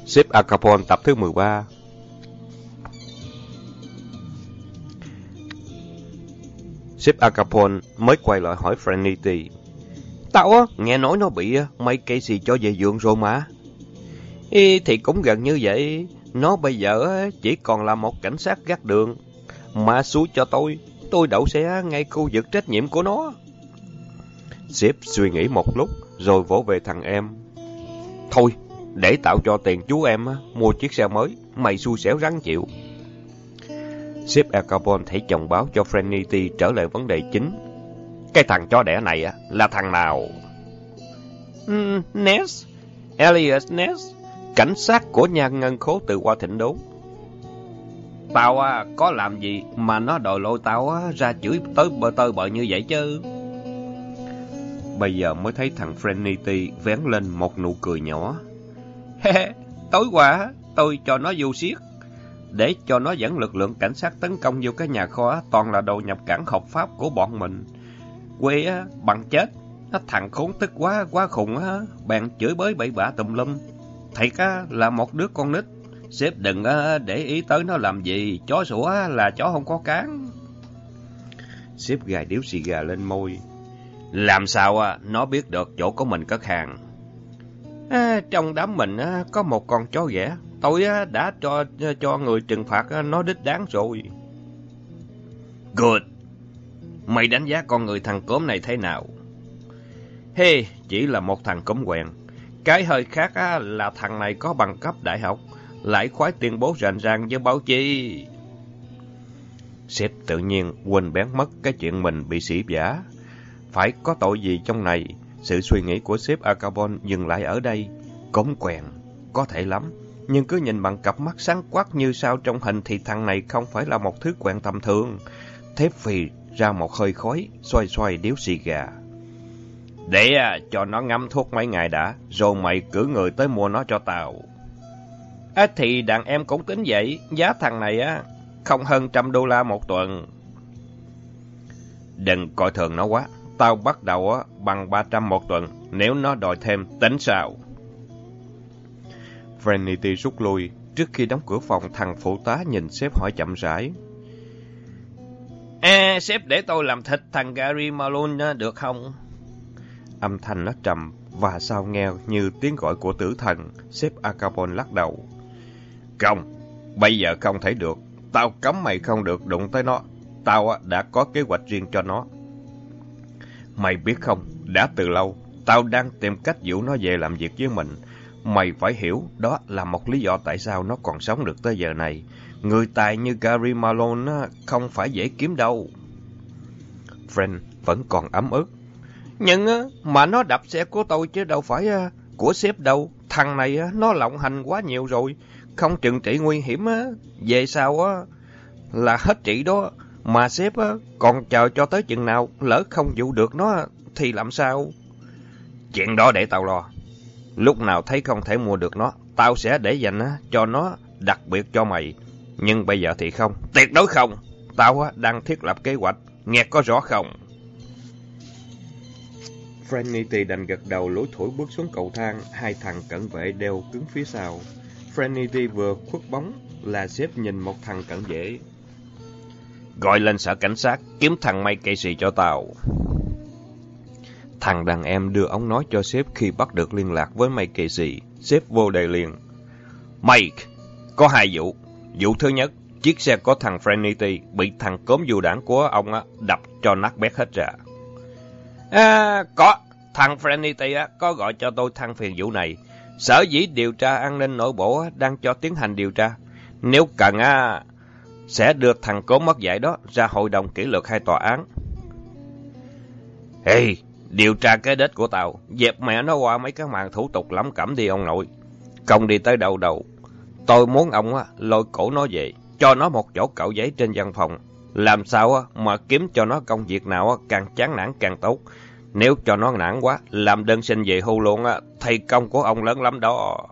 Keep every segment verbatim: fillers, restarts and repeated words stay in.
Sếp Al Capone tập thứ mười ba. Sếp Al Capone mới quay lại hỏi Franity. Tao á, nghe nói nó bị mấy Casey cho về giường rồi mà. Ý, thì cũng gần như vậy. Nó bây giờ chỉ còn là một cảnh sát gác đường. Mà xui cho tôi, tôi đậu xe ngay khu vực trách nhiệm của nó. Sếp suy nghĩ một lúc, rồi vỗ về thằng em. Thôi, để tạo cho tiền chú em mua chiếc xe mới, mày xui xẻo rắn chịu. Sếp Al Capone thấy chồng báo cho Franity trở lại vấn đề chính. Cái thằng chó đẻ này là thằng nào? Mm, Ness, Elias Ness, cảnh sát của nhà ngân khố từ Hoa Thịnh đốn. Tao có làm gì mà nó đòi lôi tao ra chửi tới bơ tơi bời như vậy chứ? Bây giờ mới thấy thằng Franity vén lên một nụ cười nhỏ. Tối qua tôi cho nó vô xiết, để cho nó dẫn lực lượng cảnh sát tấn công vô cái nhà kho toàn là đồ nhập cảng hợp pháp của bọn mình. Quê bằng chết, thằng khốn tức quá quá khùng á, bèn chửi bới bậy bạ tùm lum. Thiệt là một đứa con nít. Sếp đừng để ý tới nó làm gì, chó sủa là chó không có cán. Sếp gài điếu xì gà lên môi. Làm sao nó biết được chỗ của mình cất hàng? À, trong đám mình có một con chó ghẻ, tôi đã cho cho người trừng phạt nó đích đáng rồi. Good. Mày đánh giá con người thằng cốm này thế nào? Hey, chỉ là một thằng cốm quèn. Cái hơi khác là thằng này có bằng cấp đại học, lại khoái tuyên bố rành ràng với báo chí. Sếp tự nhiên quên bén mất cái chuyện mình bị sỉ vả. Phải có tội gì trong này? Sự suy nghĩ của sếp Al Capone dừng lại ở đây. Cốm quèn, có thể lắm. Nhưng cứ nhìn bằng cặp mắt sáng quắc như sao trong hình thì thằng này không phải là một thứ quèn tầm thường. Thép phì ra một hơi khói, xoay xoay điếu xì gà. Để à, cho nó ngâm thuốc mấy ngày đã, rồi mày cử người tới mua nó cho tao. À, thì đàn em cũng tính vậy, giá thằng này á không hơn trăm đô la một tuần. Đừng coi thường nó quá, tao bắt đầu á bằng ba trăm một tuần, nếu nó đòi thêm tính sao? Franity rút lui, trước khi đóng cửa phòng thằng phụ tá nhìn sếp hỏi chậm rãi. À, sếp để tôi làm thịt thằng Gary Malone được không? Âm thanh nó trầm và sao nghe như tiếng gọi của tử thần. Sếp Al Capone lắc đầu. Không, bây giờ không thể được. Tao cấm mày không được đụng tới nó. Tao đã có kế hoạch riêng cho nó. Mày biết không, đã từ lâu, tao đang tìm cách dụ nó về làm việc với mình. Mày phải hiểu, đó là một lý do tại sao nó còn sống được tới giờ này. Người tài như Gary Malone không phải dễ kiếm đâu. Friend vẫn còn ấm ức. Nhưng mà nó đập xe của tôi chứ đâu phải của sếp đâu. Thằng này nó lộng hành quá nhiều rồi. Không trừng trị nguy hiểm về sau là hết trị đó. Mà sếp còn chờ cho tới chừng nào, lỡ không dụ được nó thì làm sao? Chuyện đó để tao lo. Lúc nào thấy không thể mua được nó, tao sẽ để dành cho nó đặc biệt cho mày. Nhưng bây giờ thì không, tuyệt đối không. Tao đang thiết lập kế hoạch, nghe có rõ không? Franity đành gật đầu lủi thủi bước xuống cầu thang, hai thằng cận vệ đeo cứng phía sau. Franity vừa khuất bóng là sếp nhìn một thằng cận vệ. Gọi lên sở cảnh sát, kiếm thằng Mike Casey cho tao. Thằng đàn em đưa ống nói cho sếp khi bắt được liên lạc với Mike Casey. Sếp vô đề liền. Mike, có hai vụ. Vụ thứ nhất, chiếc xe của thằng Franity bị thằng cốm du đảng của ông đập cho nát bét hết ra. À, có. Thằng Franity có gọi cho tôi than phiền vụ này. Sở dĩ điều tra an ninh nội bộ đang cho tiến hành điều tra. Nếu cần sẽ đưa thằng cốm mất dạy đó ra hội đồng kỷ luật hay tòa án. Hey, điều tra cái đết của tao, dẹp mẹ nó qua mấy cái màn thủ tục lắm cẩm đi ông nội. Công đi tới đâu đâu. Tôi muốn ông lôi cổ nó về, cho nó một chỗ cạo giấy trên văn phòng. Làm sao mà kiếm cho nó công việc nào càng chán nản càng tốt. Nếu cho nó nản quá, làm đơn xin về hưu luôn thì công của ông lớn lắm đó.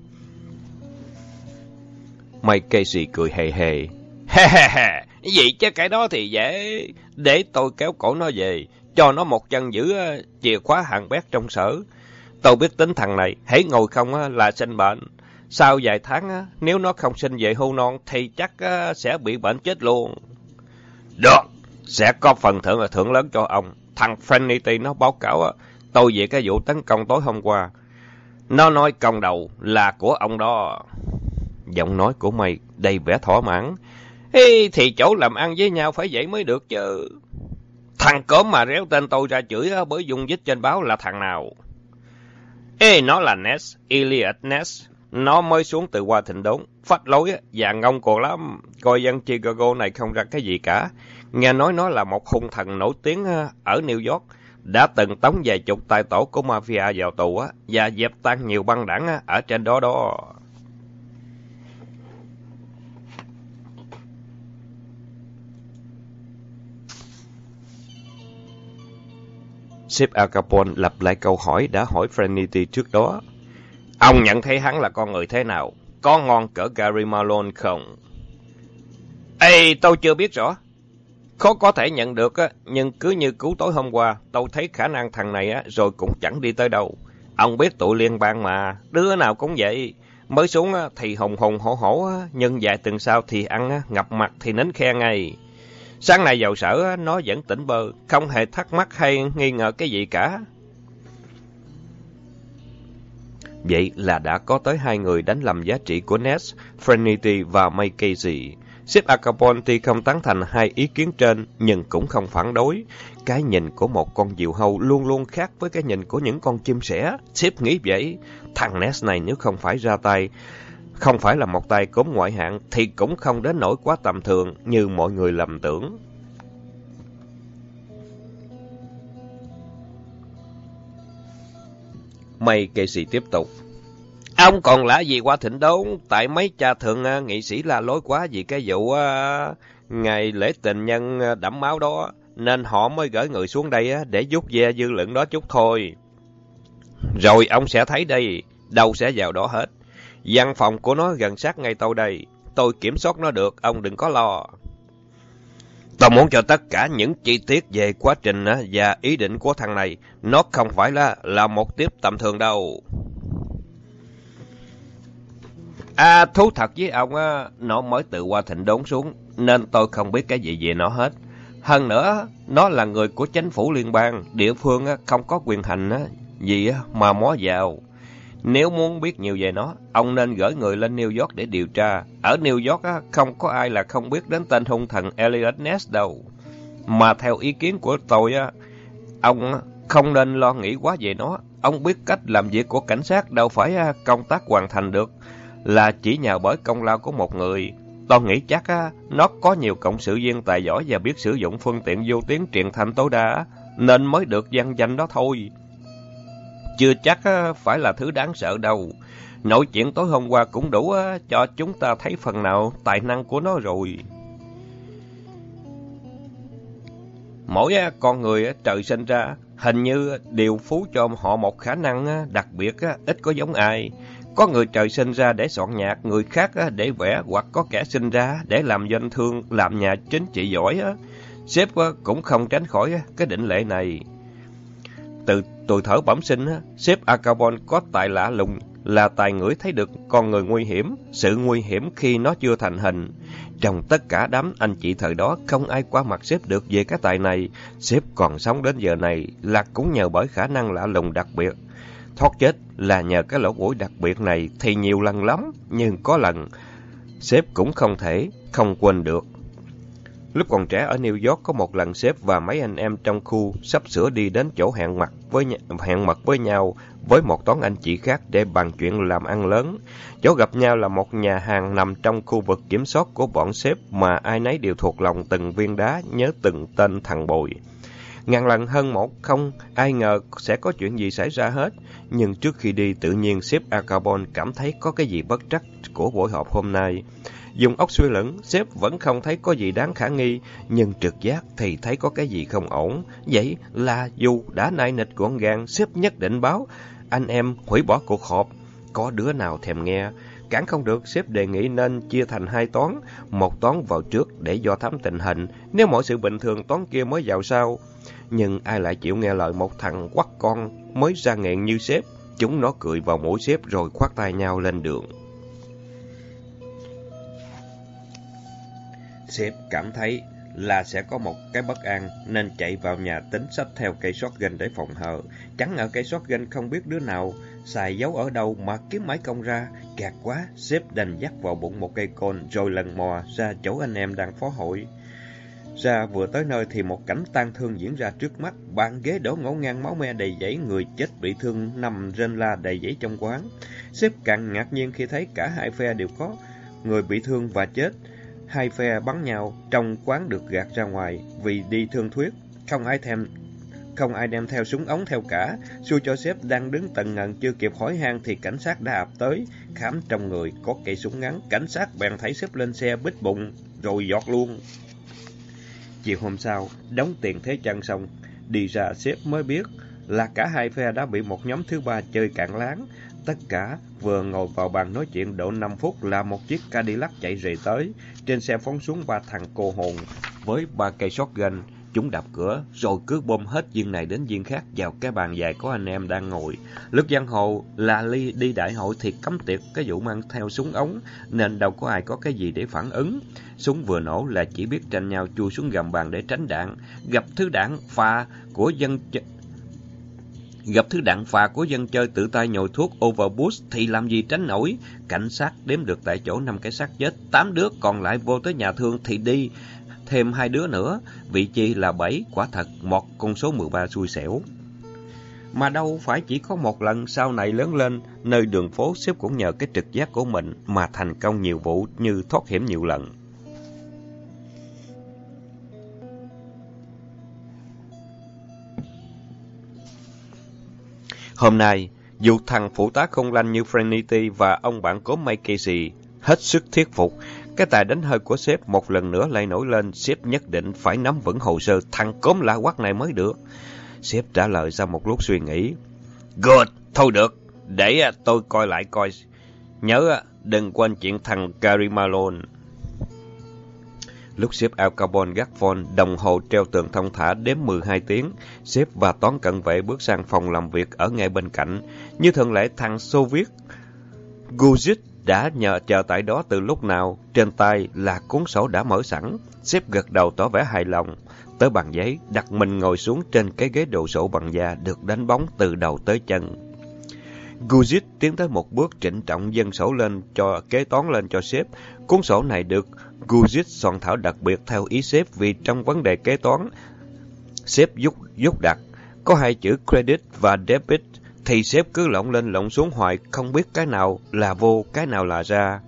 Mike Casey cười hề hề. Ha ha ha, vậy chứ cái đó thì dễ. Để tôi kéo cổ nó về, cho nó một chân giữ chìa khóa hàng bét trong sở. Tôi biết tính thằng này, hãy ngồi không là sinh bệnh. Sau vài tháng, á, nếu nó không sinh về hưu non thì chắc á, sẽ bị bệnh chết luôn. Được, sẽ có phần thưởng là thưởng lớn cho ông. Thằng Trinity nó báo cáo á, tôi về cái vụ tấn công tối hôm qua. Nó nói công đầu là của ông đó. Giọng nói của mày đầy vẻ thỏa mãn. Ê, thì chỗ làm ăn với nhau phải vậy mới được chứ. Thằng cốm mà réo tên tôi ra chửi á, bởi dung dích trên báo là thằng nào? Ê, nó là Ness, Elliot Ness. Nó mới xuống từ qua thịnh đốn, phách lối và ngông cuồng lắm. Coi dân Chicago này không ra cái gì cả. Nghe nói nó là một hung thần nổi tiếng ở New York. Đã từng tống vài chục tay tổ của mafia vào tù á, và dẹp tan nhiều băng đảng ở trên đó đó. Sếp Al Capone lặp lại câu hỏi đã hỏi Trinity trước đó. Ông nhận thấy hắn là con người thế nào? Có ngon cỡ Gary Malone không? Ê, tôi chưa biết rõ. Khó có thể nhận được, á, nhưng cứ như cứu tối hôm qua, tôi thấy khả năng thằng này á, rồi cũng chẳng đi tới đâu. Ông biết tụi liên bang mà, đứa nào cũng vậy. Mới xuống á, thì hùng hùng hổ hổ, á, nhưng vài tuần sau thì ăn á, ngập mặt thì nín khe ngay. Sáng nay vào sở, á, nó vẫn tỉnh bơ, không hề thắc mắc hay nghi ngờ cái gì cả. Vậy là đã có tới hai người đánh lầm giá trị của Ness, Trinity và May Casey. Sếp Al Capone thì không tán thành hai ý kiến trên, nhưng cũng không phản đối. Cái nhìn của một con diều hâu luôn luôn khác với cái nhìn của những con chim sẻ. Sếp nghĩ vậy, thằng Ness này nếu không phải ra tay, không phải là một tay cốm ngoại hạng, thì cũng không đến nỗi quá tầm thường như mọi người lầm tưởng. May Casey tiếp tục. Ông còn lạ gì qua thịnh đốn, tại mấy cha thượng uh, nghị sĩ la lối quá vì cái vụ uh, ngày lễ tình nhân uh, đẫm máu đó, nên họ mới gửi người xuống đây uh, để giúp ve dư luận đó chút thôi. Rồi ông sẽ thấy đây, đâu sẽ vào đó hết. Văn phòng của nó gần sát ngay tôi đây, tôi kiểm soát nó được, ông đừng có lo. Tôi muốn cho tất cả những chi tiết về quá trình uh, và ý định của thằng này, nó không phải là, là một tiếp tầm thường đâu. À, thú thật với ông, á, nó mới từ qua thịnh đốn xuống, nên tôi không biết cái gì về nó hết. Hơn nữa, nó là người của chính phủ liên bang, địa phương á, không có quyền hành á, gì á, mà mó vào. Nếu muốn biết nhiều về nó, ông nên gửi người lên New York để điều tra. Ở New York á, không có ai là không biết đến tên hung thần Elliot Ness đâu. Mà theo ý kiến của tôi, á, ông á, không nên lo nghĩ quá về nó. Ông biết cách làm việc của cảnh sát đâu phải á, công tác hoàn thành được là chỉ nhờ bởi công lao của một người. Tôi nghĩ chắc á, nó có nhiều cộng sự viên tài giỏi và biết sử dụng phương tiện vô tuyến truyền thanh tối đa, nên mới được vang danh đó thôi. Chưa chắc á, phải là thứ đáng sợ đâu. Nội chuyện tối hôm qua cũng đủ á, cho chúng ta thấy phần nào tài năng của nó rồi. Mỗi á, con người á, trời sinh ra hình như đều phú cho họ một khả năng á, đặc biệt á, ít có giống ai. Có người trời sinh ra để soạn nhạc, người khác á, để vẽ, hoặc có kẻ sinh ra để làm doanh thương, làm nhà chính trị giỏi. Á. Sếp á, cũng không tránh khỏi á, cái định lệ này. Từ tuổi thở bẩm sinh, á, sếp Al Capone có tài lạ lùng là tài ngửi thấy được con người nguy hiểm, sự nguy hiểm khi nó chưa thành hình. Trong tất cả đám anh chị thời đó, không ai qua mặt sếp được về cái tài này. Sếp còn sống đến giờ này là cũng nhờ bởi khả năng lạ lùng đặc biệt. Thoát chết là nhờ cái lỗ mũi đặc biệt này thì nhiều lần lắm, nhưng có lần sếp cũng không thể không quên được. Lúc còn trẻ ở New York, có một lần sếp và mấy anh em trong khu sắp sửa đi đến chỗ hẹn mặt với hẹn mặt với nhau với một toán anh chị khác để bàn chuyện làm ăn lớn. Chỗ gặp nhau là một nhà hàng nằm trong khu vực kiểm soát của bọn sếp mà ai nấy đều thuộc lòng từng viên đá, nhớ từng tên thằng Bồi. Ngàn lần hơn một, không ai ngờ sẽ có chuyện gì xảy ra hết. Nhưng trước khi đi, tự nhiên sếp Al Capone cảm thấy có cái gì bất trắc của buổi họp hôm nay. Dùng óc suy luận, sếp vẫn không thấy có gì đáng khả nghi, nhưng trực giác thì thấy có cái gì không ổn. Vậy là dù đã nại nịch gọn gàng, sếp nhất định báo anh em hủy bỏ cuộc họp. Có đứa nào thèm nghe. Cản không được, sếp đề nghị nên chia thành hai toán. Một toán vào trước để do thám tình hình, nếu mọi sự bình thường toán kia mới vào sau. Nhưng ai lại chịu nghe lời một thằng quắt con mới ra nghẹn như sếp. Chúng nó cười vào mũi sếp rồi khoát tay nhau lên đường. Sếp cảm thấy là sẽ có một cái bất an nên chạy vào nhà tính xách theo cây shotgun để phòng hờ. Chẳng ngờ cây shotgun không biết đứa nào xài giấu ở đâu mà kiếm mãi công ra. Gạt quá, sếp đành dắt vào bụng một cây côn rồi lần mò ra chỗ anh em đang phó hội. Ra vừa tới nơi thì một cảnh tang thương diễn ra trước mắt. Bàn ghế đổ ngổn ngang, máu me đầy dẫy, người chết bị thương nằm rên la đầy dẫy trong quán. Sếp càng ngạc nhiên khi thấy cả hai phe đều có người bị thương và chết. Hai phe bắn nhau, trong quán được gạt ra ngoài vì đi thương thuyết. Không ai thèm, không ai đem theo súng ống theo cả. Xui cho sếp đang đứng tận ngần chưa kịp hỏi han thì cảnh sát đã ập tới. Khám trong người có cây súng ngắn, cảnh sát bèn thấy sếp lên xe bít bụng rồi giọt luôn. Chiều hôm sau, đóng tiền thế chân xong, đi ra sếp mới biết là cả hai phe đã bị một nhóm thứ ba chơi cạn láng. Tất cả vừa ngồi vào bàn nói chuyện độ năm phút là một chiếc Cadillac chạy rề tới. Trên xe phóng xuống ba thằng cô hồn với ba cây shotgun. Chúng đập cửa rồi cứ bom hết viên này đến viên khác vào cái bàn dài có anh em đang ngồi. Lúc giang hồ là ly đi đại hội thì cấm tiệt cái vụ mang theo súng ống nên đâu có ai có cái gì để phản ứng. Súng vừa nổ là chỉ biết tranh nhau chui xuống gầm bàn để tránh đạn. Gặp thứ đạn phà của dân ch... Gặp thứ đạn phà của dân chơi tự tay nhồi thuốc overdose thì làm gì tránh nổi. Cảnh sát đếm được tại chỗ năm cái xác chết, tám đứa còn lại vô tới nhà thương thì đi thêm hai đứa nữa, vị chi là bảy, quả thật một con số mười ba xui xẻo. Mà đâu phải chỉ có một lần, sau này lớn lên, nơi đường phố sếp cũng nhờ cái trực giác của mình mà thành công nhiều vụ như thoát hiểm nhiều lần. Hôm nay, dù thằng phụ tá không lanh như Trinity và ông bạn cố Mike Casey hết sức thuyết phục, cái tài đánh hơi của sếp một lần nữa lại nổi lên. Sếp nhất định phải nắm vững hồ sơ thằng cốm lạ quắc này mới được. Sếp trả lời sau một lúc suy nghĩ. Good, thôi được, để tôi coi lại coi. Nhớ đừng quên chuyện thằng Gary Malone. Lúc sếp Al Capone gác phone, đồng hồ treo tường thông thả đếm mười hai tiếng. Sếp và toán cận vệ bước sang phòng làm việc ở ngay bên cạnh. Như thường lệ, thằng Soviet Guzic đã nhờ chờ tại đó từ lúc nào. Trên tay là cuốn sổ đã mở sẵn. Sếp gật đầu tỏ vẻ hài lòng. Tới bàn giấy, đặt mình ngồi xuống trên cái ghế đồ sộ bằng da được đánh bóng từ đầu tới chân. Guzic tiến tới một bước trịnh trọng dâng sổ lên cho kế toán lên cho sếp. Cuốn sổ này được Guzic soạn thảo đặc biệt theo ý sếp vì trong vấn đề kế toán, sếp dút dút đặt có hai chữ credit và debit thì sếp cứ lộn lên lộn xuống hoài, không biết cái nào là vô, cái nào là ra.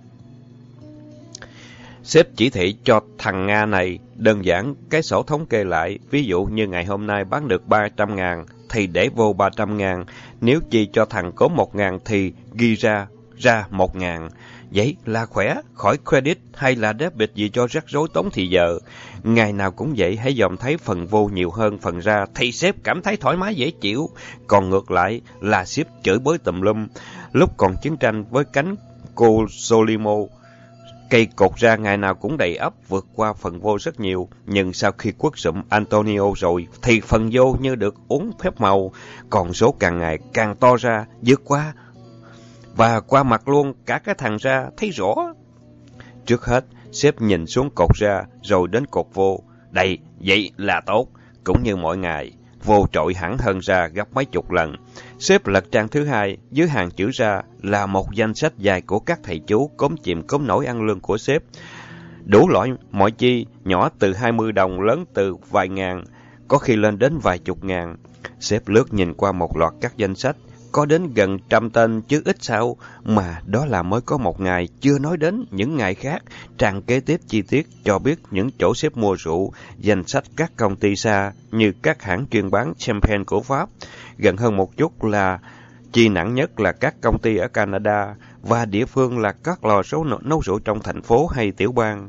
Sếp chỉ thị cho thằng Nga này đơn giản cái sổ thống kê lại, ví dụ như ngày hôm nay bán được ba trăm ngàn thì để vô ba trăm ngàn, nếu chi cho thằng có một ngàn thì ghi ra ra một ngàn. Vậy là khỏe, khỏi credit hay là debit gì cho rắc rối tốn thì giờ. Ngày nào cũng vậy, hãy dòm thấy phần vô nhiều hơn phần ra thì sếp cảm thấy thoải mái dễ chịu. Còn ngược lại là sếp chửi bới tùm lum. Lúc còn chiến tranh với cánh cô Solimo, cây cột ra ngày nào cũng đầy ắp, vượt qua phần vô rất nhiều. Nhưng sau khi quất sụm Antonio rồi thì phần vô như được uống phép màu, còn số càng ngày càng to ra, vượt qua và qua mặt luôn cả cái thằng ra, thấy rõ. Trước hết, sếp nhìn xuống cột ra, rồi đến cột vô. Đây, vậy là tốt. Cũng như mọi ngày, vô trội hẳn hơn ra gấp mấy chục lần. Sếp lật trang thứ hai, dưới hàng chữ ra là một danh sách dài của các thầy chú cốm chìm cốm nổi ăn lương của sếp. Đủ loại mọi chi, nhỏ từ hai mươi đồng, lớn từ vài ngàn, có khi lên đến vài chục ngàn. Sếp lướt nhìn qua một loạt các danh sách, có đến gần trăm tên chứ ít sao, mà đó là mới có một ngày, chưa nói đến những ngày khác. Trang kế tiếp chi tiết cho biết những chỗ sếp mua rượu, danh sách các công ty xa như các hãng chuyên bán champagne của Pháp. Gần hơn một chút là chi nặng nhất là các công ty ở Canada, và địa phương là các lò số nấu rượu trong thành phố hay tiểu bang.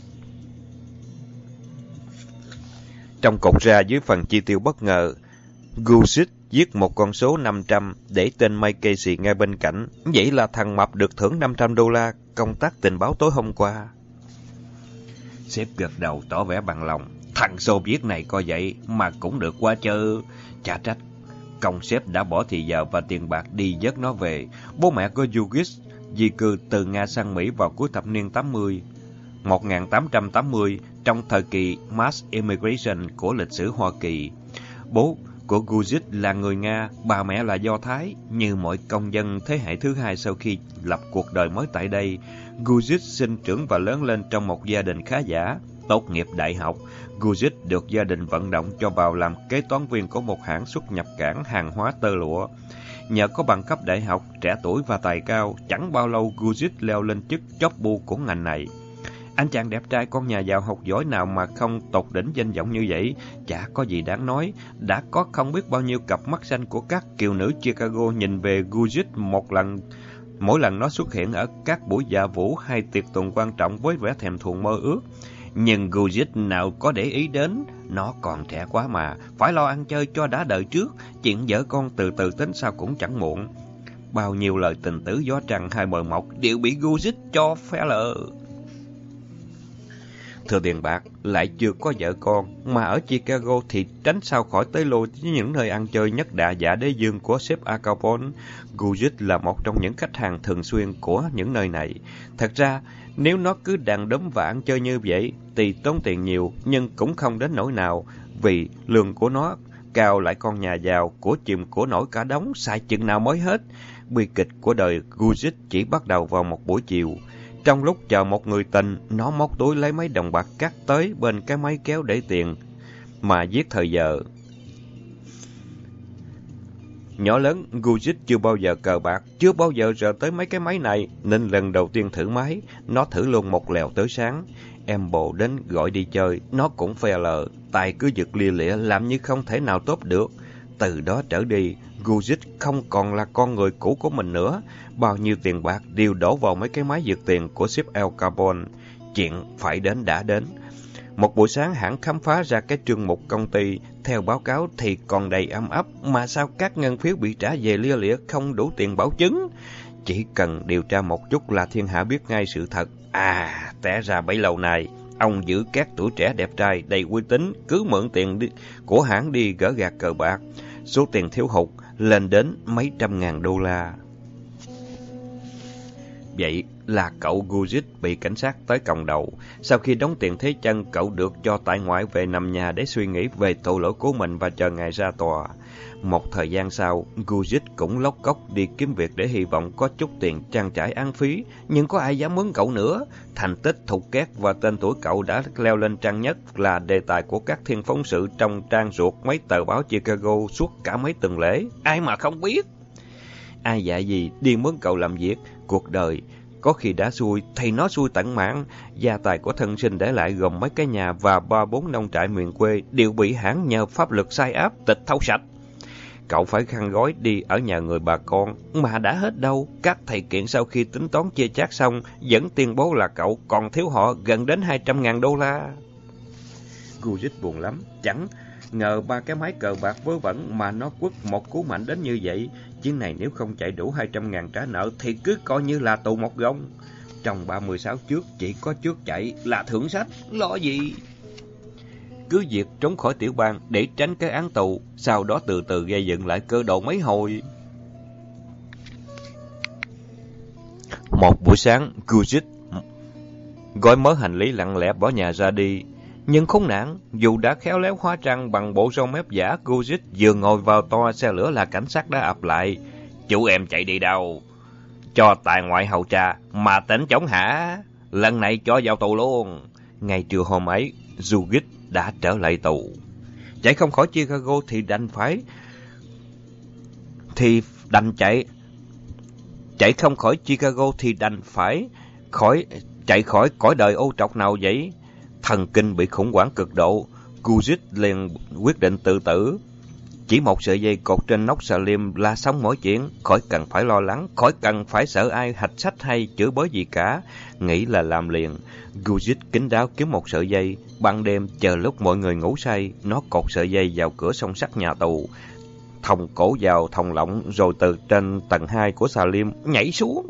Trong cột ra dưới phần chi tiêu bất ngờ, Guzic viết một con số năm trăm để tên Mike Casey ngay bên cạnh. Vậy là thằng mập được thưởng năm trăm đô la công tác tình báo tối hôm qua. Sếp gật đầu tỏ vẻ bằng lòng. Thằng Xô viết này coi vậy mà cũng được quá chứ. Chả trách công sếp đã bỏ thì giờ và tiền bạc đi dớt nó về. Bố mẹ của Yugis di cư từ Nga sang Mỹ vào cuối thập niên tám mươi. một nghìn tám trăm tám mươi, trong thời kỳ Mass Immigration của lịch sử Hoa Kỳ. Bố của Guzik là người Nga, bà mẹ là Do Thái. Như mọi công dân thế hệ thứ hai sau khi lập cuộc đời mới tại đây, Guzik sinh trưởng và lớn lên trong một gia đình khá giả. Tốt nghiệp đại học, Guzik được gia đình vận động cho vào làm kế toán viên của một hãng xuất nhập cảng hàng hóa tơ lụa. Nhờ có bằng cấp đại học, trẻ tuổi và tài cao, chẳng bao lâu Guzik leo lên chức chóp bu của ngành này. Anh chàng đẹp trai con nhà giàu học giỏi nào mà không tột đỉnh danh vọng như vậy, chả có gì đáng nói. Đã có không biết bao nhiêu cặp mắt xanh của các kiều nữ Chicago nhìn về Guzik một lần, mỗi lần nó xuất hiện ở các buổi dạ vũ hay tiệc tùng quan trọng với vẻ thèm thuồng mơ ước. Nhưng Guzik nào có để ý đến, nó còn trẻ quá mà, phải lo ăn chơi cho đã đời trước, chuyện vợ con từ từ tính sao cũng chẳng muộn. Bao nhiêu lời tình tứ gió trăng hay mời mọc đều bị Guzik cho phé lờ. Thừa tiền bạc, lại chưa có vợ con, mà ở Chicago thì tránh sao khỏi tới lui với những nơi ăn chơi nhất đạ dạ đế dương của sếp Al Capone. Guzik là một trong những khách hàng thường xuyên của những nơi này. Thật ra, nếu nó cứ đàn đúm và ăn chơi như vậy, thì tốn tiền nhiều, nhưng cũng không đến nỗi nào, vì lương của nó cao lại con nhà giàu, của chìm của nổi cả đống, xài chừng nào mới hết. Bi kịch của đời Guzik chỉ bắt đầu vào một buổi chiều. Trong lúc chờ một người tình, nó móc túi lấy mấy đồng bạc cắt tới bên cái máy kéo để tiền, mà giết thời giờ. Nhỏ lớn, Guzik chưa bao giờ cờ bạc, chưa bao giờ rờ tới mấy cái máy này, nên lần đầu tiên thử máy, nó thử luôn một lèo tới sáng. Em bồ đến gọi đi chơi, nó cũng phè lờ, tay cứ giật lia lịa làm như không thể nào tốt được. Từ đó trở đi, Guzik không còn là con người cũ của mình nữa. Bao nhiêu tiền bạc đều đổ vào mấy cái máy giật tiền của sếp Al Capone. Chuyện phải đến đã đến. Một buổi sáng hãng khám phá ra cái trương mục công ty. Theo báo cáo thì còn đầy âm ấp, mà sao các ngân phiếu bị trả về lia lịa không đủ tiền bảo chứng. Chỉ cần điều tra một chút là thiên hạ biết ngay sự thật. À, té ra bấy lâu nay, ông giữ các tuổi trẻ đẹp trai đầy uy tín, cứ mượn tiền đi, của hãng đi gỡ gạt cờ bạc. Số tiền thiếu hụt lên đến mấy trăm ngàn đô la. Vậy là cậu Guzik bị cảnh sát tới còng đầu. Sau khi đóng tiền thế chân, cậu được cho tại ngoại về nằm nhà để suy nghĩ về tội lỗi của mình và chờ ngày ra tòa. Một thời gian sau, Guzik cũng lóc cóc đi kiếm việc để hy vọng có chút tiền trang trải án phí, nhưng có ai dám mướn cậu nữa. Thành tích thục két và tên tuổi cậu đã leo lên trang nhất, là đề tài của các thiên phóng sự trong trang ruột mấy tờ báo Chicago suốt cả mấy tuần lễ. Ai mà không biết. Ai dạ gì đi mướn cậu làm việc. Cuộc đời có khi đã xui thì nó xui tận mạng. Gia tài của thân sinh để lại gồm mấy cái nhà và ba bốn nông trại miền quê đều bị hãng nhờ pháp luật sai áp tịch thâu sạch. Cậu phải khăn gói đi ở nhà người bà con, mà đã hết đâu. Các thầy kiện sau khi tính toán chia chác xong vẫn tuyên bố là cậu còn thiếu họ gần đến hai trăm ngàn đô la. Guzik buồn lắm, chẳng ngờ ba cái máy cờ bạc vớ vẩn mà nó quất một cú mạnh đến như vậy. Chuyến này nếu không chạy đủ hai trăm ngàn trả nợ thì cứ coi như là tù một gông. Trong ba mươi sáu trước chỉ có trước chạy là thưởng sách, lo gì. Cứ việc trốn khỏi tiểu bang để tránh cái án tù, sau đó từ từ gây dựng lại cơ đồ mấy hồi. Một buổi sáng, Guzik gói mớ hành lý lặng lẽ bỏ nhà ra đi. Nhưng khốn nạn, dù đã khéo léo hóa trang bằng bộ râu mép giả, Guzik vừa ngồi vào toa xe lửa là cảnh sát đã ập lại. Chủ em chạy đi đâu? Cho tại ngoại hầu trà, mà tỉnh chống hả? Lần này cho vào tù luôn. Ngày trưa hôm ấy, Guzik đã trở lại tù. Chạy không khỏi Chicago thì đành phải... Thì đành chạy... Chạy không khỏi Chicago thì đành phải... khỏi chạy khỏi cõi đời ô trọc nào vậy? Thần kinh bị khủng hoảng cực độ, Guzik liền quyết định tự tử. Chỉ một sợi dây cột trên nóc xà lim là xong mọi chuyện, khỏi cần phải lo lắng, khỏi cần phải sợ ai hạch sách hay chửi bới gì cả. Nghĩ là làm liền. Guzik kín đáo kiếm một sợi dây, ban đêm chờ lúc mọi người ngủ say, nó cột sợi dây vào cửa song sắt nhà tù, thòng cổ vào thòng lọng, rồi từ trên tầng hai của xà lim nhảy xuống.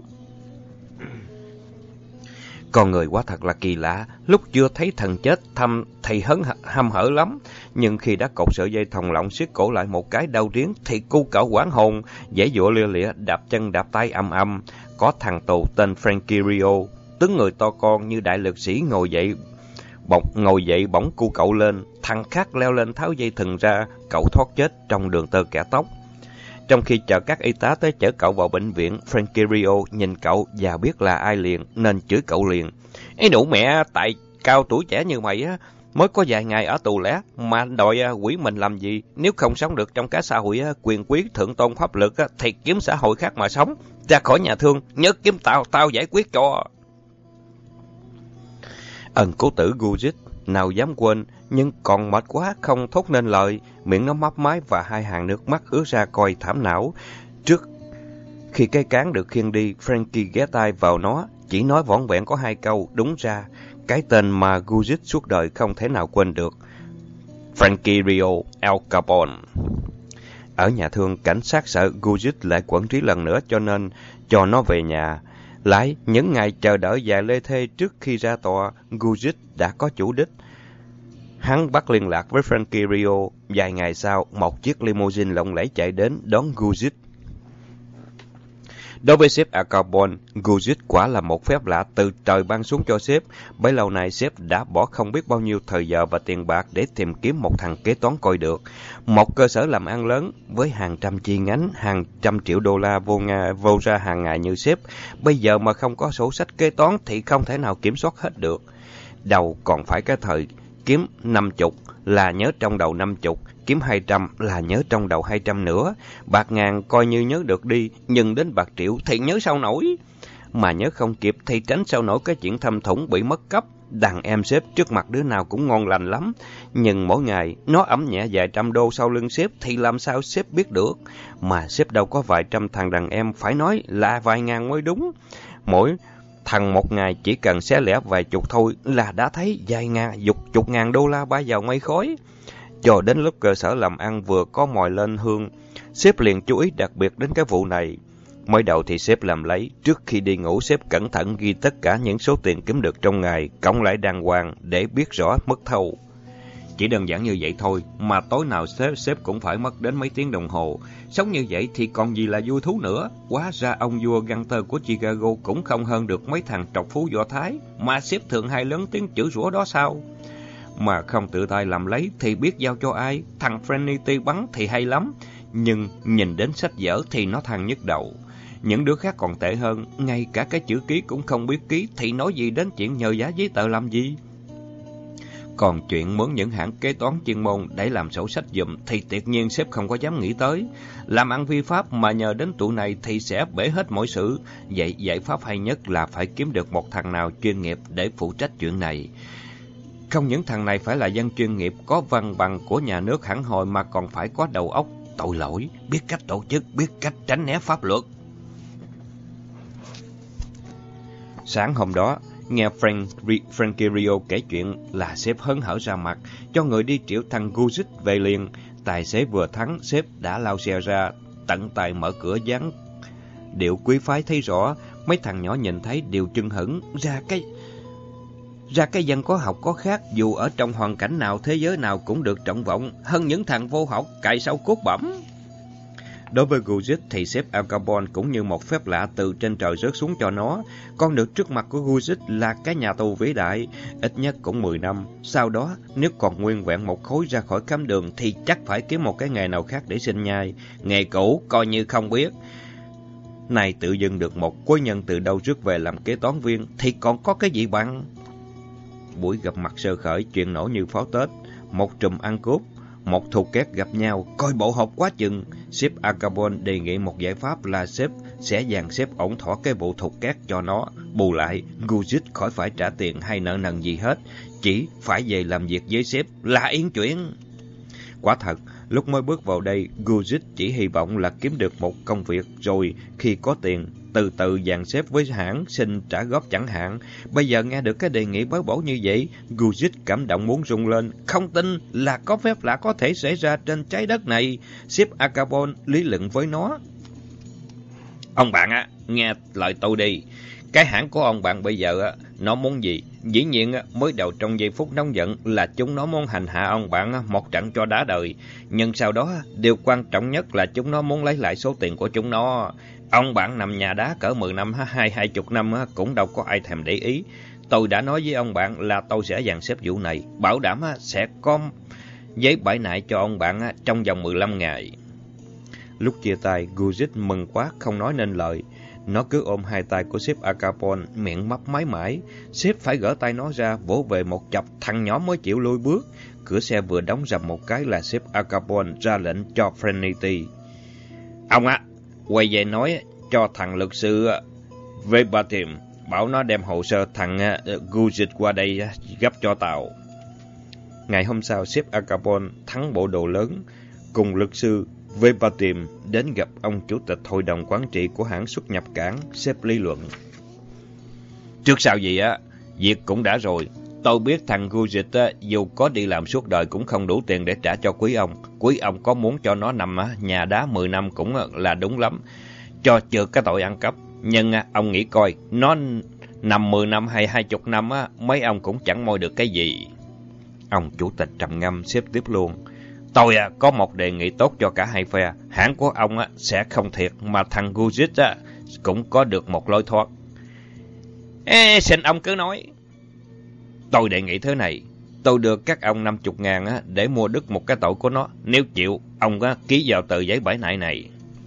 Con người quá thật là kỳ lạ, lúc chưa thấy thần chết thăm thì hấn hăm hở lắm, nhưng khi đã cột sợi dây thòng lọng siết cổ lại một cái đau điếng thì cu cậu hoảng hồn, dãy dụa lia lịa, đạp chân đạp tay ầm ầm. Có thằng tù tên Frankie Rio, tướng người to con như đại lực sĩ ngồi dậy, bỗng ngồi dậy bỗng cu cậu lên, thằng khác leo lên tháo dây thừng ra, cậu thoát chết trong đường tơ kẻ tóc. Trong khi chờ các y tá tới chở cậu vào bệnh viện, Frankie Rio nhìn cậu và biết là ai liền, nên chửi cậu liền. Ê nụ mẹ, tại cao tuổi trẻ như mày á, mới có vài ngày ở tù lẽ, mà đòi quỷ mình làm gì? Nếu không sống được trong cái xã hội quyền quý thượng tôn pháp lực thì kiếm xã hội khác mà sống. Ra khỏi nhà thương, nhớ kiếm tao, tao giải quyết cho. Ân cố tử Guzit nào dám quên, nhưng còn mệt quá không thốt nên lời, miệng nó mấp máy và hai hàng nước mắt ứa ra coi thảm não. Trước khi cây cán được khiêng đi, Frankie ghé tai vào nó, chỉ nói vỏn vẹn có hai câu, đúng ra cái tên mà Guzit suốt đời không thể nào quên được. Frankie Rio Al Capone. Ở nhà thương, cảnh sát sợ Guzit lại quẩn trí lần nữa cho nên cho nó về nhà. Lại, những ngày chờ đợi dài lê thê trước khi ra tòa, Guzit đã có chủ đích. Hắn bắt liên lạc với Frankie Rio. Vài ngày sau, một chiếc limousine lộng lẫy chạy đến đón Guzit. Đối với sếp Al Capone, Guzit quả là một phép lạ từ trời ban xuống cho sếp. Bấy lâu nay sếp đã bỏ không biết bao nhiêu thời giờ và tiền bạc để tìm kiếm một thằng kế toán coi được. Một cơ sở làm ăn lớn với hàng trăm chi nhánh, hàng trăm triệu đô la vô, nga, vô ra hàng ngày như sếp. Bây giờ mà không có sổ sách kế toán thì không thể nào kiểm soát hết được. Đầu còn phải cái thời kiếm năm chục là nhớ trong đầu năm chục, kiếm hai trăm là nhớ trong đầu hai trăm nữa. Bạc ngàn coi như nhớ được đi, nhưng đến bạc triệu thì nhớ sao nổi. Mà nhớ không kịp thì tránh sao nổi cái chuyện thâm thủng bị mất cấp. Đàn em sếp trước mặt đứa nào cũng ngon lành lắm, nhưng mỗi ngày nó ấm nhẹ vài trăm đô sau lưng sếp thì làm sao sếp biết được. Mà sếp đâu có vài trăm thằng đàn em, phải nói là vài ngàn mới đúng. Mỗi thằng một ngày chỉ cần xé lẻ vài chục thôi là đã thấy vài ngàn, chục, chục ngàn đô la bay vào mây khói. Cho đến lúc cơ sở làm ăn vừa có mồi lên hương, sếp liền chú ý đặc biệt đến cái vụ này. Mới đầu thì sếp làm lấy, trước khi đi ngủ sếp cẩn thận ghi tất cả những số tiền kiếm được trong ngày, cộng lại đàng hoàng để biết rõ mất thâu. Chỉ đơn giản như vậy thôi, mà tối nào sếp, sếp cũng phải mất đến mấy tiếng đồng hồ. Sống như vậy thì còn gì là vui thú nữa. Hóa ra ông vua Gunther của Chicago cũng không hơn được mấy thằng trọc phú Do Thái, mà sếp thường hay lớn tiếng chửi rủa đó sao? Mà không tự tay làm lấy thì biết giao cho ai. Thằng Trinity bắn thì hay lắm, nhưng nhìn đến sách vở thì nó than nhức đầu. Những đứa khác còn tệ hơn, ngay cả cái chữ ký cũng không biết ký thì nói gì đến chuyện nhờ giá giấy tờ làm gì. Còn chuyện mướn những hãng kế toán chuyên môn để làm sổ sách giùm thì tuyệt nhiên sếp không có dám nghĩ tới. Làm ăn vi pháp mà nhờ đến tụi này thì sẽ bể hết mọi sự. Vậy giải pháp hay nhất là phải kiếm được một thằng nào chuyên nghiệp để phụ trách chuyện này. Không những thằng này phải là dân chuyên nghiệp, có văn bằng của nhà nước hẳn hồi, mà còn phải có đầu óc tội lỗi, biết cách tổ chức, biết cách tránh né pháp luật. Sáng hôm đó, nghe Frank, Frankie Rio kể chuyện là sếp hớn hở ra mặt, cho người đi triệu thằng Guzit về liền. Tài xế vừa thắng, sếp đã lao xe ra, tận tay mở cửa dán điệu quý phái thấy rõ. Mấy thằng nhỏ nhìn thấy đều chưng hửng, ra cái ra cái dân có học có khác, dù ở trong hoàn cảnh nào, thế giới nào cũng được trọng vọng hơn những thằng vô học cài sau cốt bẩm. Đối với Guzit thì sếp Al Capone cũng như một phép lạ từ trên trời rớt xuống cho nó. Con được trước mặt của Guzit là cái nhà tù vĩ đại, ít nhất cũng mười năm. Sau đó, nếu còn nguyên vẹn một khối ra khỏi cấm đường thì chắc phải kiếm một cái nghề nào khác để sinh nhai. Nghề cũ coi như không biết. Này tự dưng được một quý nhân từ đâu rước về làm kế toán viên thì còn có cái gì bằng. Buổi gặp mặt sơ khởi, chuyện nổ như pháo Tết. Một trùm ăn cướp, một thù két gặp nhau, coi bộ học quá chừng. Sếp Al Capone đề nghị một giải pháp là sếp sẽ dàn xếp ổn thỏa cái vụ thù két cho nó. Bù lại, Guzit khỏi phải trả tiền hay nợ nần gì hết, chỉ phải về làm việc với sếp là yên chuyện. Quả thật, lúc mới bước vào đây, Guzit chỉ hy vọng là kiếm được một công việc, rồi khi có tiền, từ từ dàn xếp với hãng xin trả góp chẳng hạn. Bây giờ nghe được cái đề nghị bới bổ như vậy, Guzit cảm động muốn rung lên, không tin là có phép lạ có thể xảy ra trên trái đất này. Sếp Al Capone lý luận với nó. Ông bạn á, nghe lời tôi đi. Cái hãng của ông bạn bây giờ á, nó muốn gì? Dĩ nhiên á, mới đầu trong giây phút nóng giận là chúng nó muốn hành hạ ông bạn á, một trận cho đã đời. Nhưng sau đó, điều quan trọng nhất là chúng nó muốn lấy lại số tiền của chúng nó. Ông bạn nằm nhà đá cỡ mười năm, hay hai chục năm cũng đâu có ai thèm để ý. Tôi đã nói với ông bạn là tôi sẽ dàn xếp vụ này, bảo đảm sẽ có giấy bãi nại cho ông bạn trong vòng mười lăm ngày. Lúc chia tay, Guzit mừng quá không nói nên lời. Nó cứ ôm hai tay của sếp Acapone, miệng mấp máy mãi. Sếp phải gỡ tay nó ra, vỗ về một chập, thằng nhỏ mới chịu lui bước. Cửa xe vừa đóng rầm một cái là sếp Acapone ra lệnh cho Frenity. Ông ạ, à, quay về nói cho thằng luật sư Verbatim, bảo nó đem hồ sơ thằng Guzit qua đây gấp cho tao. Ngày hôm sau, sếp Acapone thắng bộ đồ lớn cùng luật sư Verbatim đến gặp ông chủ tịch hội đồng quản trị của hãng xuất nhập cảng, sếp lý luận. Trước sau gì á, việc cũng đã rồi. Tôi biết thằng Guzit á, dù có đi làm suốt đời cũng không đủ tiền để trả cho quý ông. Quý ông có muốn cho nó nằm á, nhà đá mười năm cũng là đúng lắm, cho trượt cái tội ăn cắp. Nhưng á, ông nghĩ coi, nó nằm mười năm hay hai chục năm á, mấy ông cũng chẳng moi được cái gì. Ông chủ tịch trầm ngâm, xếp tiếp luôn. Tôi à, có một đề nghị tốt cho cả hai phe. Hãng của ông á, sẽ không thiệt, mà thằng Guzit á, cũng có được một lối thoát. Ê, xin ông cứ nói. Tôi đề nghị thế này. Tôi đưa các ông năm mươi ngàn á, để mua đứt một cái tội của nó. Nếu chịu, ông á, ký vào tờ giấy bãi nại này.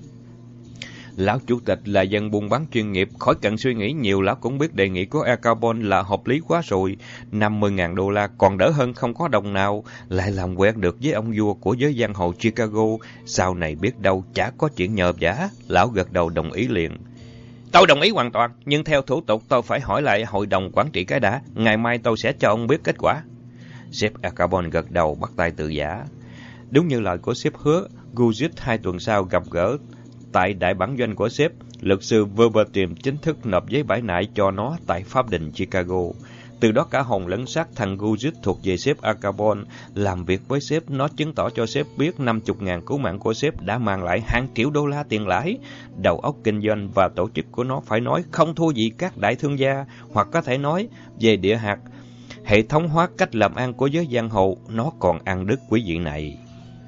Lão chủ tịch là dân buôn bán chuyên nghiệp, khỏi cần suy nghĩ nhiều, lão cũng biết đề nghị của Acapone là hợp lý quá rồi. năm mươi ngàn đô la còn đỡ hơn không có đồng nào, lại làm quen được với ông vua của giới giang hồ Chicago. Sau này biết đâu chả có chuyện nhờ vả. Lão gật đầu đồng ý liền. Tôi đồng ý hoàn toàn, nhưng theo thủ tục tôi phải hỏi lại hội đồng quản trị cái đã. Ngày mai tôi sẽ cho ông biết kết quả. Sếp Acapone gật đầu bắt tay từ giả. Đúng như lời của sếp hứa, Guzit hai tuần sau gặp gỡ tại đại bản doanh của sếp. Luật sư Verbatim chính thức nộp giấy bãi nại cho nó tại pháp đình Chicago. Từ đó cả hồn lẫn xác thằng Guzit thuộc về sếp Acapone. Làm việc với sếp, nó chứng tỏ cho sếp biết năm mươi ngàn cứu mạng của sếp đã mang lại hàng triệu đô la tiền lãi. Đầu óc kinh doanh và tổ chức của nó phải nói không thua gì các đại thương gia, hoặc có thể nói về địa hạt hệ thống hóa cách làm ăn của giới giang hồ, nó còn ăn đứt quý vị này.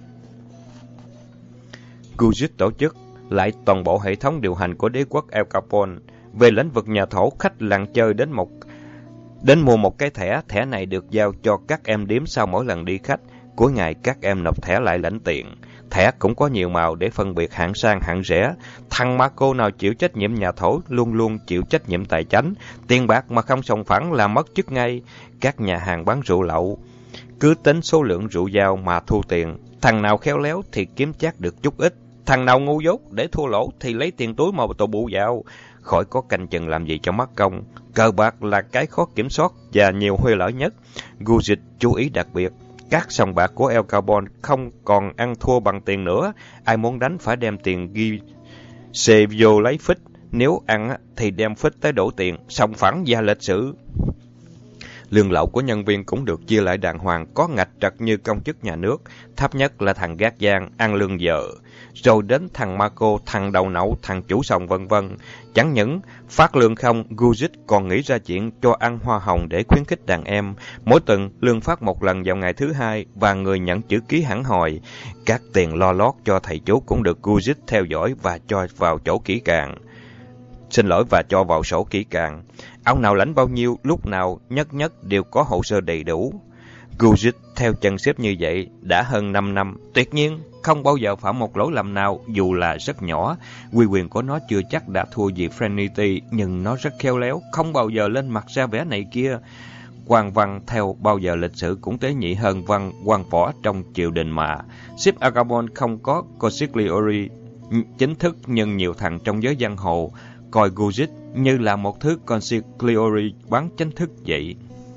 Guzit tổ chức lại toàn bộ hệ thống điều hành của đế quốc El Capone. Về lĩnh vực nhà thổ, khách làng chơi đến một đến mua một cái thẻ, thẻ này được giao cho các em điếm sau mỗi lần đi khách. Cuối ngày các em nộp thẻ lại lãnh tiền. Thẻ cũng có nhiều màu để phân biệt hạng sang hạng rẻ. Thằng Marco nào chịu trách nhiệm nhà thổ luôn luôn chịu trách nhiệm tài chánh. Tiền bạc mà không sòng phẳng là mất chức ngay. Các nhà hàng bán rượu lậu cứ tính số lượng rượu giao mà thu tiền. Thằng nào khéo léo thì kiếm chắc được chút ít. Thằng nào ngu dốt để thua lỗ thì lấy tiền túi mà tụ bụ vào. Khỏi có canh chừng làm gì cho mất công. Cờ bạc là cái khó kiểm soát và nhiều huê lợi nhất. Guzit chú ý đặc biệt. Các sòng bạc của El Capone không còn ăn thua bằng tiền nữa. Ai muốn đánh phải đem tiền ghi xề vô lấy phích. Nếu ăn thì đem phích tới đổ tiền. Sòng phẳng và lịch sử. Lương lậu của nhân viên cũng được chia lại đàng hoàng, có ngạch trật như công chức nhà nước. Thấp nhất là thằng gác giang, ăn lương giờ. Rồi đến thằng Marco, thằng đầu nậu, thằng chủ sòng vân vân. Chẳng những phát lương không, Guzit còn nghĩ ra chuyện cho ăn hoa hồng để khuyến khích đàn em. Mỗi tuần, lương phát một lần vào ngày thứ hai và người nhận chữ ký hẳn hoi. Các tiền lo lót cho thầy chú cũng được Guzit theo dõi và cho vào chỗ kỹ càng. Xin lỗi và cho vào sổ kỹ càng. Ông nào lãnh bao nhiêu, lúc nào, nhất nhất đều có hồ sơ đầy đủ. Guzit theo chân xếp như vậy đã hơn năm năm, tuyệt nhiên không bao giờ phạm một lỗi lầm nào dù là rất nhỏ. Uy quyền của nó chưa chắc đã thua gì Frenity, nhưng nó rất khéo léo, không bao giờ lên mặt ra vẻ này kia. Quan văn theo bao giờ lịch sử cũng tế nhị hơn văn quan võ trong triều đình mà. Sếp Acapone không có consigliere chính thức, nhưng nhiều thằng trong giới giang hồ coi Guzit như là một thứ consigliere bán chính thức vậy.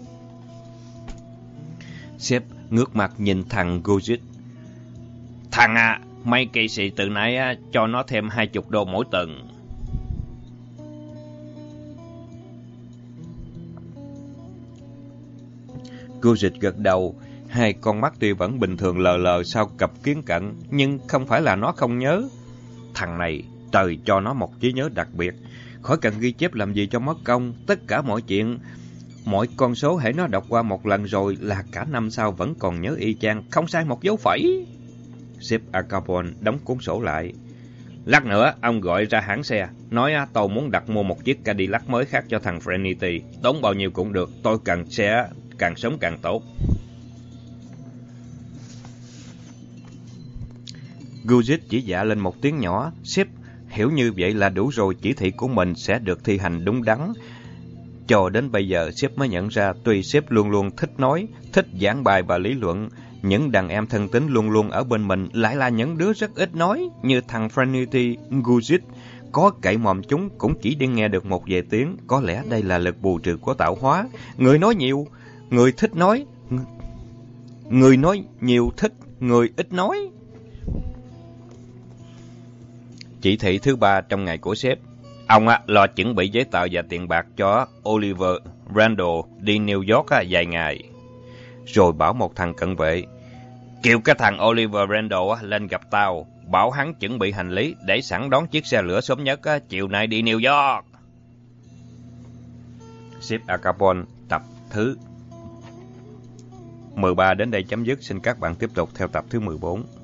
Sếp ngước mặt nhìn thằng Guzit. Thằng à, mấy kỳ sĩ từ nãy á, cho nó thêm hai chục đô mỗi tuần. Guzit gật đầu, hai con mắt tuy vẫn bình thường lờ lờ sau cặp kiến cận, nhưng không phải là nó không nhớ. Thằng này, trời cho nó một trí nhớ đặc biệt, khỏi cần ghi chép làm gì cho mất công. Tất cả mọi chuyện, mọi con số hãy nó đọc qua một lần rồi là cả năm sau vẫn còn nhớ y chang, không sai một dấu phẩy. Sếp Acapone đóng cuốn sổ lại. Lát nữa, ông gọi ra hãng xe, nói tôi muốn đặt mua một chiếc Cadillac mới khác cho thằng Trinity. Tốn bao nhiêu cũng được, tôi cần xe càng sớm càng tốt. Guzit chỉ dạ lên một tiếng nhỏ, sếp hiểu như vậy là đủ rồi, chỉ thị của mình sẽ được thi hành đúng đắn. Cho đến bây giờ, sếp mới nhận ra tuy sếp luôn luôn thích nói, thích giảng bài và lý luận, những đàn em thân tín luôn luôn ở bên mình lại là những đứa rất ít nói, như thằng Trinity, Guzit. Có cậy mồm chúng cũng chỉ đi nghe được một vài tiếng, có lẽ đây là lực bù trừ của tạo hóa. Người nói nhiều, người thích nói, người nói nhiều thích, người ít nói. Chỉ thị thứ ba trong ngày của sếp. Ông á, lo chuẩn bị giấy tờ và tiền bạc cho Oliver Randall đi New York á, vài ngày. Rồi bảo một thằng cận vệ, kêu cái thằng Oliver Randall á, lên gặp tao, bảo hắn chuẩn bị hành lý để sẵn đón chiếc xe lửa sớm nhất á, chiều nay đi New York. Sếp Al Capone tập thứ mười ba đến đây chấm dứt. Xin các bạn tiếp tục theo tập thứ mười bốn.